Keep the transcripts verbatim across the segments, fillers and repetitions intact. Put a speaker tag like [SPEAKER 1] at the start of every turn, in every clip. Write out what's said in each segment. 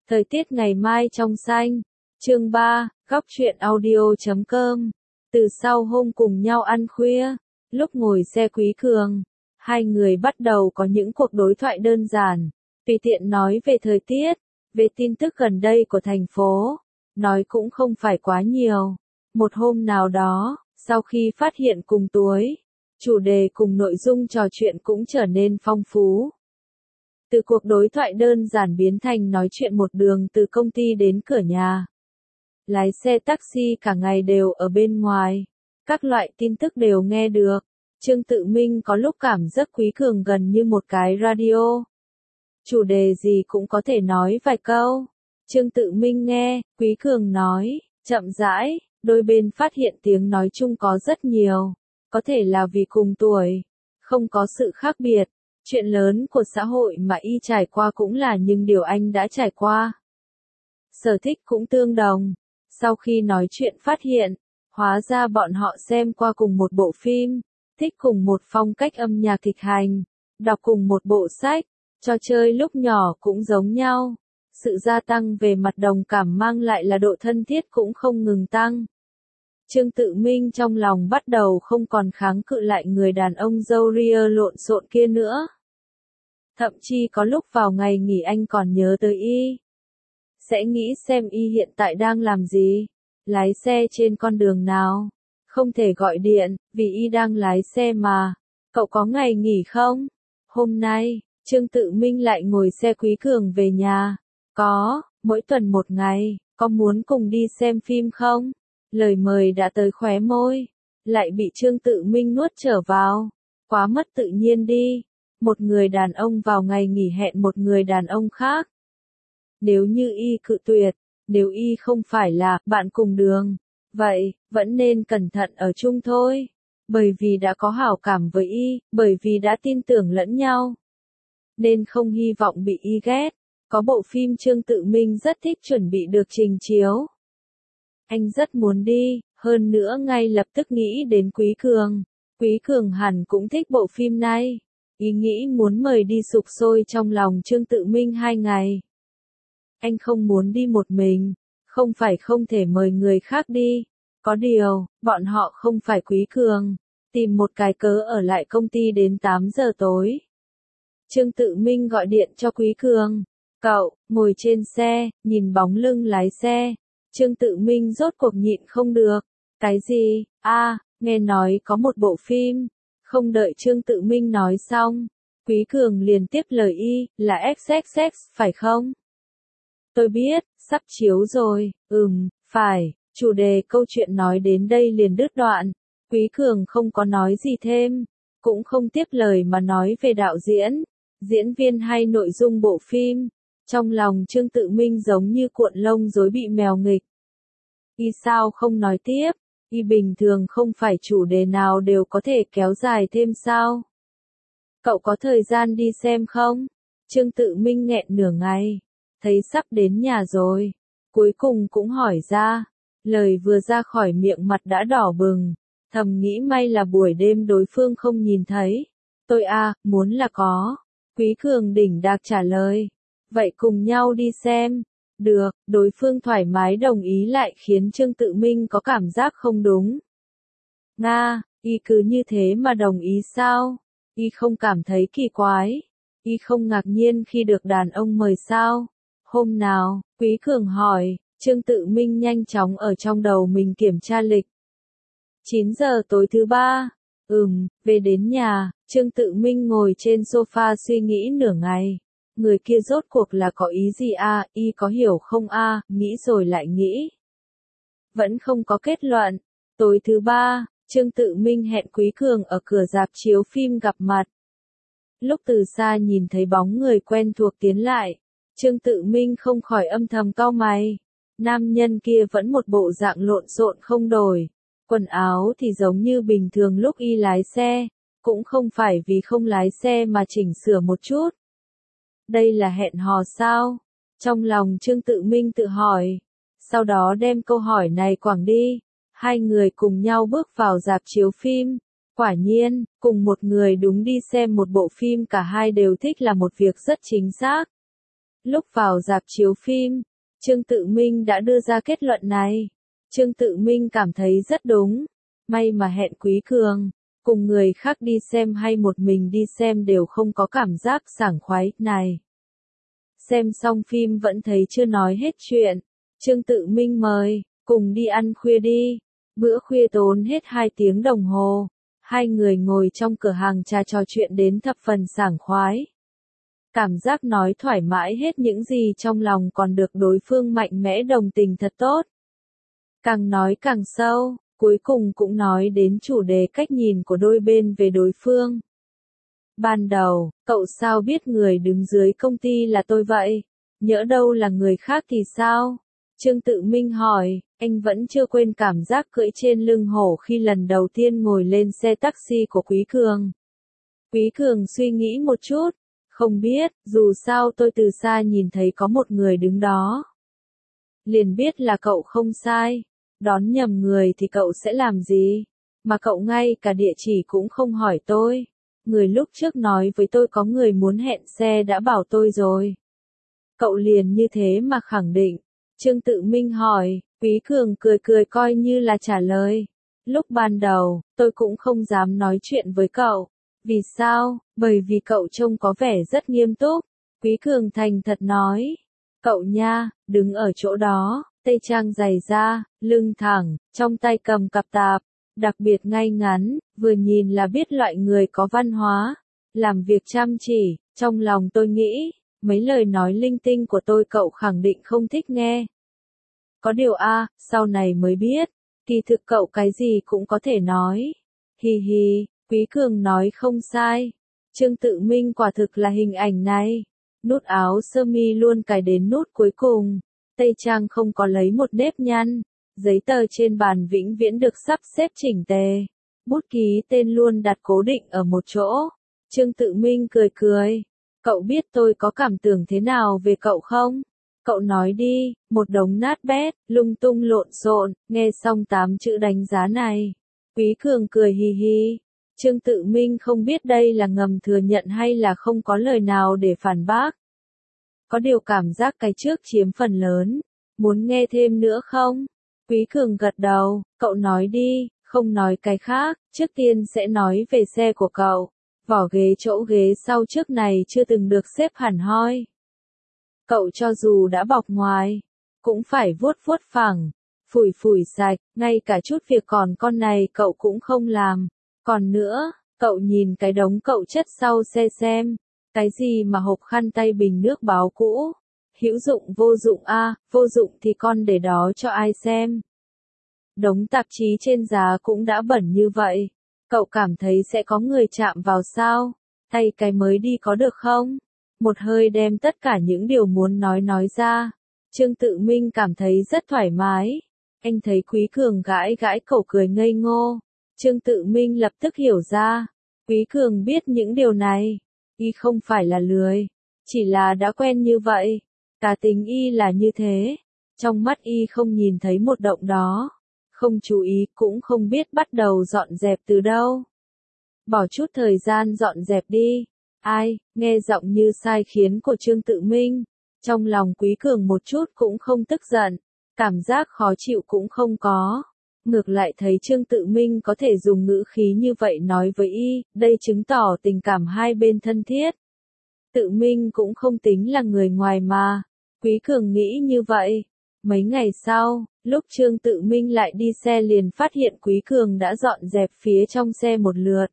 [SPEAKER 1] Thời tiết ngày mai trong xanh. Chương ba, góc truyện audio chấm com. Từ sau hôm cùng nhau ăn khuya, lúc ngồi xe Quý Cường, hai người bắt đầu có những cuộc đối thoại đơn giản, tùy tiện nói về thời tiết, về tin tức gần đây của thành phố, nói cũng không phải quá nhiều. Một hôm nào đó, sau khi phát hiện cùng tuổi, chủ đề cùng nội dung trò chuyện cũng trở nên phong phú. Từ cuộc đối thoại đơn giản biến thành nói chuyện một đường từ công ty đến cửa nhà. Lái xe taxi cả ngày đều ở bên ngoài, các loại tin tức đều nghe được. Trương Tự Minh có lúc cảm giác Quý Cường gần như một cái radio. Chủ đề gì cũng có thể nói vài câu. Trương Tự Minh nghe, Quý Cường nói, chậm rãi, đôi bên phát hiện tiếng nói chung có rất nhiều. Có thể là vì cùng tuổi, không có sự khác biệt. Chuyện lớn của xã hội mà y trải qua cũng là những điều anh đã trải qua. Sở thích cũng tương đồng. Sau khi nói chuyện phát hiện, hóa ra bọn họ xem qua cùng một bộ phim, thích cùng một phong cách âm nhạc kịch hành, đọc cùng một bộ sách, trò chơi lúc nhỏ cũng giống nhau. Sự gia tăng về mặt đồng cảm mang lại là độ thân thiết cũng không ngừng tăng. Trương Tự Minh trong lòng bắt đầu không còn kháng cự lại người đàn ông râu ria lộn xộn kia nữa. Thậm chí có lúc vào ngày nghỉ anh còn nhớ tới y. Sẽ nghĩ xem y hiện tại đang làm gì, lái xe trên con đường nào. Không thể gọi điện, vì y đang lái xe mà. Cậu có ngày nghỉ không? Hôm nay, Trương Tự Minh lại ngồi xe Quý Cường về nhà. Có, mỗi tuần một ngày, có muốn cùng đi xem phim không? Lời mời đã tới khóe môi, lại bị Trương Tự Minh nuốt trở vào. Quá mất tự nhiên đi. Một người đàn ông vào ngày nghỉ hẹn một người đàn ông khác. Nếu như y cự tuyệt, nếu y không phải là bạn cùng đường, vậy, vẫn nên cẩn thận ở chung thôi. Bởi vì đã có hảo cảm với y, bởi vì đã tin tưởng lẫn nhau. Nên không hy vọng bị y ghét. Có bộ phim Trương Tự Minh rất thích chuẩn bị được trình chiếu. Anh rất muốn đi, hơn nữa ngay lập tức nghĩ đến Quý Cường. Quý Cường hẳn cũng thích bộ phim này. Ý nghĩ muốn mời đi sục sôi trong lòng Trương Tự Minh hai ngày. Anh không muốn đi một mình, không phải không thể mời người khác đi. Có điều, bọn họ không phải Quý Cường. Tìm một cái cớ ở lại công ty đến tám giờ tối. Trương Tự Minh gọi điện cho Quý Cường. Cậu, ngồi trên xe, nhìn bóng lưng lái xe. Trương Tự Minh rốt cuộc nhịn không được. Cái gì? A, à, nghe nói có một bộ phim. Không đợi Trương Tự Minh nói xong, Quý Cường liền tiếp lời y, là ích ích ích, phải không? Tôi biết, sắp chiếu rồi, ừm, phải, chủ đề câu chuyện nói đến đây liền đứt đoạn. Quý Cường không có nói gì thêm, cũng không tiếp lời mà nói về đạo diễn, diễn viên hay nội dung bộ phim. Trong lòng Trương Tự Minh giống như cuộn lông rối bị mèo nghịch. Y sao không nói tiếp? Y bình thường không phải chủ đề nào đều có thể kéo dài thêm sao? Cậu có thời gian đi xem không? Trương Tự Minh nghẹn nửa ngày, thấy sắp đến nhà rồi, cuối cùng cũng hỏi ra. Lời vừa ra khỏi miệng mặt đã đỏ bừng, thầm nghĩ may là buổi đêm đối phương không nhìn thấy. Tôi à, muốn là có. Quý Cường đỉnh đạc trả lời. Vậy cùng nhau đi xem. Được, đối phương thoải mái đồng ý lại khiến Trương Tự Minh có cảm giác không đúng. Nga, y cứ như thế mà đồng ý sao? Y không cảm thấy kỳ quái. Y không ngạc nhiên khi được đàn ông mời sao? Hôm nào? Quý Cường hỏi. Trương Tự Minh nhanh chóng ở trong đầu mình kiểm tra lịch. chín giờ tối thứ ba. Ừm, về đến nhà, Trương Tự Minh ngồi trên sofa suy nghĩ nửa ngày. Người kia rốt cuộc là có ý gì a, à, y có hiểu không a, à, nghĩ rồi lại nghĩ. Vẫn không có kết luận. Tối thứ ba, Trương Tự Minh hẹn Quý Cường ở cửa rạp chiếu phim gặp mặt. Lúc từ xa nhìn thấy bóng người quen thuộc tiến lại, Trương Tự Minh không khỏi âm thầm cau mày. Nam nhân kia vẫn một bộ dạng lộn xộn không đổi. Quần áo thì giống như bình thường lúc y lái xe, cũng không phải vì không lái xe mà chỉnh sửa một chút. Đây là hẹn hò sao? Trong lòng Trương Tự Minh tự hỏi. Sau đó đem câu hỏi này quẳng đi. Hai người cùng nhau bước vào rạp chiếu phim. Quả nhiên, cùng một người đúng đi xem một bộ phim cả hai đều thích là một việc rất chính xác. Lúc vào rạp chiếu phim, Trương Tự Minh đã đưa ra kết luận này. Trương Tự Minh cảm thấy rất đúng. May mà hẹn Quý Cường, cùng người khác đi xem hay một mình đi xem đều không có cảm giác sảng khoái này. Xem xong phim vẫn thấy chưa nói hết chuyện. Trương Tự Minh mời, cùng đi ăn khuya đi. Bữa khuya tốn hết hai tiếng đồng hồ. Hai người ngồi trong cửa hàng trà trò chuyện đến thập phần sảng khoái. Cảm giác nói thoải mái hết những gì trong lòng còn được đối phương mạnh mẽ đồng tình thật tốt. Càng nói càng sâu, cuối cùng cũng nói đến chủ đề cách nhìn của đôi bên về đối phương. Ban đầu, cậu sao biết người đứng dưới công ty là tôi vậy? Nhỡ đâu là người khác thì sao? Trương Tự Minh hỏi, anh vẫn chưa quên cảm giác cưỡi trên lưng hổ khi lần đầu tiên ngồi lên xe taxi của Quý Cường. Quý Cường suy nghĩ một chút, không biết, dù sao tôi từ xa nhìn thấy có một người đứng đó. Liền biết là cậu không sai, đón nhầm người thì cậu sẽ làm gì? Mà cậu ngay cả địa chỉ cũng không hỏi tôi. Người lúc trước nói với tôi có người muốn hẹn xe đã bảo tôi rồi. Cậu liền như thế mà khẳng định. Trương Tự Minh hỏi, Quý Cường cười cười coi như là trả lời. Lúc ban đầu, tôi cũng không dám nói chuyện với cậu. Vì sao? Bởi vì cậu trông có vẻ rất nghiêm túc. Quý Cường thành thật nói. Cậu nha, đứng ở chỗ đó, tây trang dày da, lưng thẳng, trong tay cầm cặp tạp, đặc biệt ngay ngắn, vừa nhìn là biết loại người có văn hóa, làm việc chăm chỉ. Trong lòng tôi nghĩ, mấy lời nói linh tinh của tôi cậu khẳng định không thích nghe. Có điều a, sau này mới biết, kỳ thực cậu cái gì cũng có thể nói. Hi hi, Quý Cường nói không sai. Trương Tự Minh quả thực là hình ảnh này. Nút áo sơ mi luôn cài đến nút cuối cùng. Tây trang không có lấy một nếp nhăn. Giấy tờ trên bàn vĩnh viễn được sắp xếp chỉnh tề. Bút ký tên luôn đặt cố định ở một chỗ. Trương Tự Minh cười cười. Cậu biết tôi có cảm tưởng thế nào về cậu không? Cậu nói đi, một đống nát bét, lung tung lộn xộn, nghe xong tám chữ đánh giá này. Quý Cường cười hì hì. Trương Tự Minh không biết đây là ngầm thừa nhận hay là không có lời nào để phản bác. Có điều cảm giác cái trước chiếm phần lớn. Muốn nghe thêm nữa không? Quý Cường gật đầu, cậu nói đi, không nói cái khác, trước tiên sẽ nói về xe của cậu. Vỏ ghế chỗ ghế sau trước này chưa từng được xếp hẳn hoi. Cậu cho dù đã bọc ngoài, cũng phải vuốt vuốt phẳng, phủi phủi sạch, ngay cả chút việc còn con này cậu cũng không làm. Còn nữa, cậu nhìn cái đống cậu chất sau xe xem, cái gì mà hộp khăn tay bình nước báo cũ, hữu dụng vô dụng a, à, vô dụng thì con để đó cho ai xem. Đống tạp chí trên giá cũng đã bẩn như vậy, cậu cảm thấy sẽ có người chạm vào sao? Tay cái mới đi có được không? Một hơi đem tất cả những điều muốn nói nói ra. Trương Tự Minh cảm thấy rất thoải mái. Anh thấy Quý Cường gãi gãi cổ cười ngây ngô. Trương Tự Minh lập tức hiểu ra. Quý Cường biết những điều này. Y không phải là lười. Chỉ là đã quen như vậy. Cá tính Y là như thế. Trong mắt Y không nhìn thấy một động đó. Không chú ý cũng không biết bắt đầu dọn dẹp từ đâu. Bỏ chút thời gian dọn dẹp đi. Ai, nghe giọng như sai khiến của Trương Tự Minh. Trong lòng Quý Cường một chút cũng không tức giận. Cảm giác khó chịu cũng không có. Ngược lại thấy Trương Tự Minh có thể dùng ngữ khí như vậy nói với Y, đây chứng tỏ tình cảm hai bên thân thiết. Tự Minh cũng không tính là người ngoài mà. Quý Cường nghĩ như vậy. Mấy ngày sau, lúc Trương Tự Minh lại đi xe liền phát hiện Quý Cường đã dọn dẹp phía trong xe một lượt.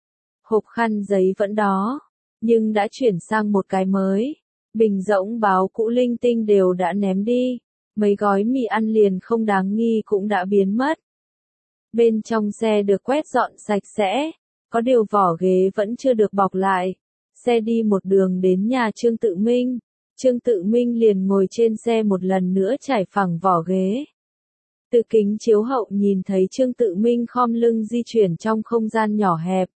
[SPEAKER 1] Hộp khăn giấy vẫn đó, nhưng đã chuyển sang một cái mới. Bình rỗng báo cũ linh tinh đều đã ném đi. Mấy gói mì ăn liền không đáng nghi cũng đã biến mất. Bên trong xe được quét dọn sạch sẽ, có điều vỏ ghế vẫn chưa được bọc lại. Xe đi một đường đến nhà Trương Tự Minh. Trương Tự Minh liền ngồi trên xe một lần nữa trải phẳng vỏ ghế. Từ kính chiếu hậu nhìn thấy Trương Tự Minh khom lưng di chuyển trong không gian nhỏ hẹp.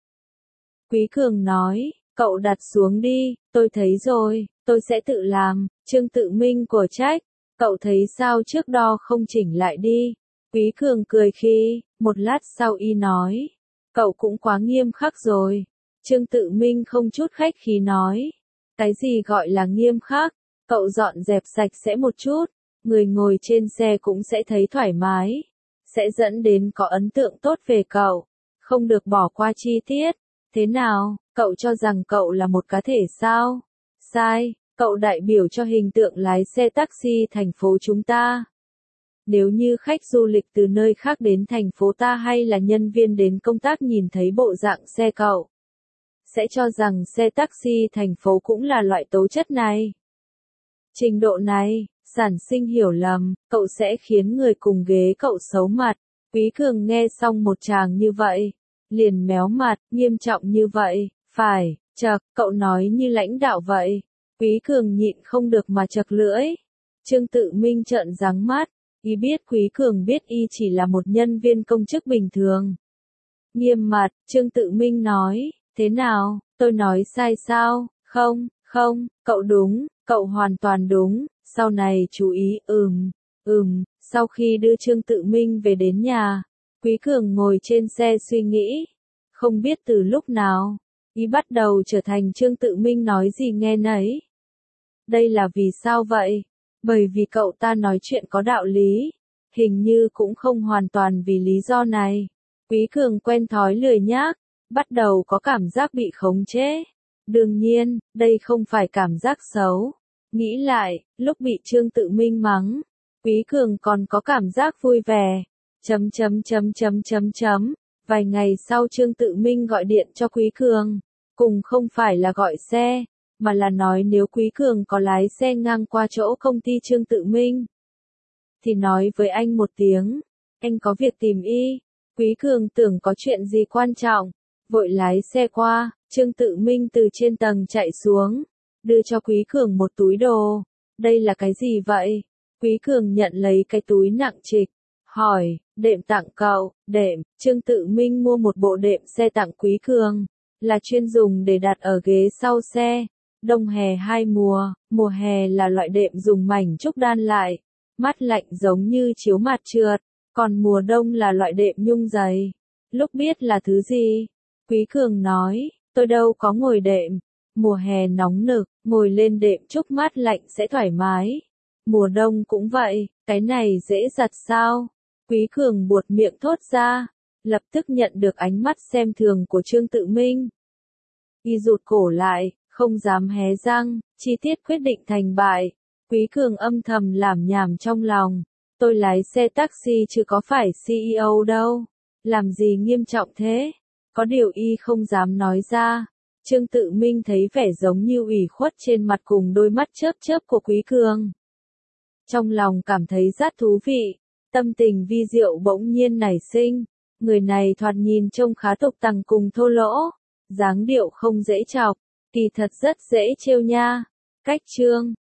[SPEAKER 1] Quý Cường nói, cậu đặt xuống đi, tôi thấy rồi, tôi sẽ tự làm. Trương Tự Minh của trách, cậu thấy sao trước đó không chỉnh lại đi. Quý Cường cười khi, một lát sau Y nói, cậu cũng quá nghiêm khắc rồi. Trương Tự Minh không chút khách khí nói, cái gì gọi là nghiêm khắc, Cậu dọn dẹp sạch sẽ một chút, người ngồi trên xe cũng sẽ thấy thoải mái, sẽ dẫn đến có ấn tượng tốt về cậu, không được bỏ qua chi tiết. Thế nào, cậu cho rằng cậu là một cá thể sao? Sai, cậu đại biểu cho hình tượng lái xe taxi thành phố chúng ta. Nếu như khách du lịch từ nơi khác đến thành phố ta hay là nhân viên đến công tác nhìn thấy bộ dạng xe cậu, sẽ cho rằng xe taxi thành phố cũng là loại tố chất này. Trình độ này, sản sinh hiểu lầm, cậu sẽ khiến người cùng ghế cậu xấu mặt. Quý Cường nghe xong một tràng như vậy, liền méo mặt, nghiêm trọng như vậy, phải, chậc, cậu nói như lãnh đạo vậy. Quý Cường nhịn không được mà chậc lưỡi. Trương Tự Minh trợn trắng mắt, y biết Quý Cường biết y chỉ là một nhân viên công chức bình thường. Nghiêm mặt, Trương Tự Minh nói, thế nào, tôi nói sai sao? Không, không, cậu đúng, cậu hoàn toàn đúng, sau này chú ý, ừm, ừm. Sau khi đưa Trương Tự Minh về đến nhà, Quý Cường ngồi trên xe suy nghĩ. Không biết từ lúc nào, y bắt đầu trở thành Trương Tự Minh nói gì nghe nấy. Đây là vì sao vậy? Bởi vì cậu ta nói chuyện có đạo lý. Hình như cũng không hoàn toàn vì lý do này. Quý Cường quen thói lười nhác, bắt đầu có cảm giác bị khống chế. Đương nhiên, đây không phải cảm giác xấu. Nghĩ lại, lúc bị Trương Tự Minh mắng, Quý Cường còn có cảm giác vui vẻ. Chấm chấm chấm chấm chấm chấm. Vài ngày sau Trương Tự Minh gọi điện cho Quý Cường, cùng không phải là gọi xe, mà là nói nếu Quý Cường có lái xe ngang qua chỗ công ty Trương Tự Minh, thì nói với anh một tiếng, anh có việc tìm y. Quý Cường tưởng có chuyện gì quan trọng, vội lái xe qua. Trương Tự Minh từ trên tầng chạy xuống, đưa cho Quý Cường một túi đồ. Đây là cái gì vậy? Quý Cường nhận lấy cái túi nặng trịch, hỏi, đệm tặng cậu. Đệm? Trương Tự Minh mua một bộ đệm xe tặng Quý Cường, là chuyên dùng để đặt ở ghế sau xe. Đông hè hai mùa, mùa hè là loại đệm dùng mảnh trúc đan lại, mát lạnh giống như chiếu mạt trượt, còn mùa đông là loại đệm nhung dày. Lúc biết là thứ gì, Quý Cường nói, tôi đâu có ngồi đệm, mùa hè nóng nực, ngồi lên đệm trúc mát lạnh sẽ thoải mái. Mùa đông cũng vậy, cái này dễ giặt sao? Quý Cường buột miệng thốt ra, lập tức nhận được ánh mắt xem thường của Trương Tự Minh. Y rụt cổ lại, không dám hé răng, chi tiết quyết định thành bại. Quý Cường âm thầm làm nhảm trong lòng, tôi lái xe taxi chứ có phải xê e ô đâu, làm gì nghiêm trọng thế? Có điều y không dám nói ra. Trương Tự Minh thấy vẻ giống như ủy khuất trên mặt cùng đôi mắt chớp chớp của Quý Cường. Trong lòng cảm thấy rất thú vị, tâm tình vi diệu bỗng nhiên nảy sinh. Người này thoạt nhìn trông khá tục tằng cùng thô lỗ, dáng điệu không dễ chọc, kỳ thật rất dễ trêu nha. Cách chương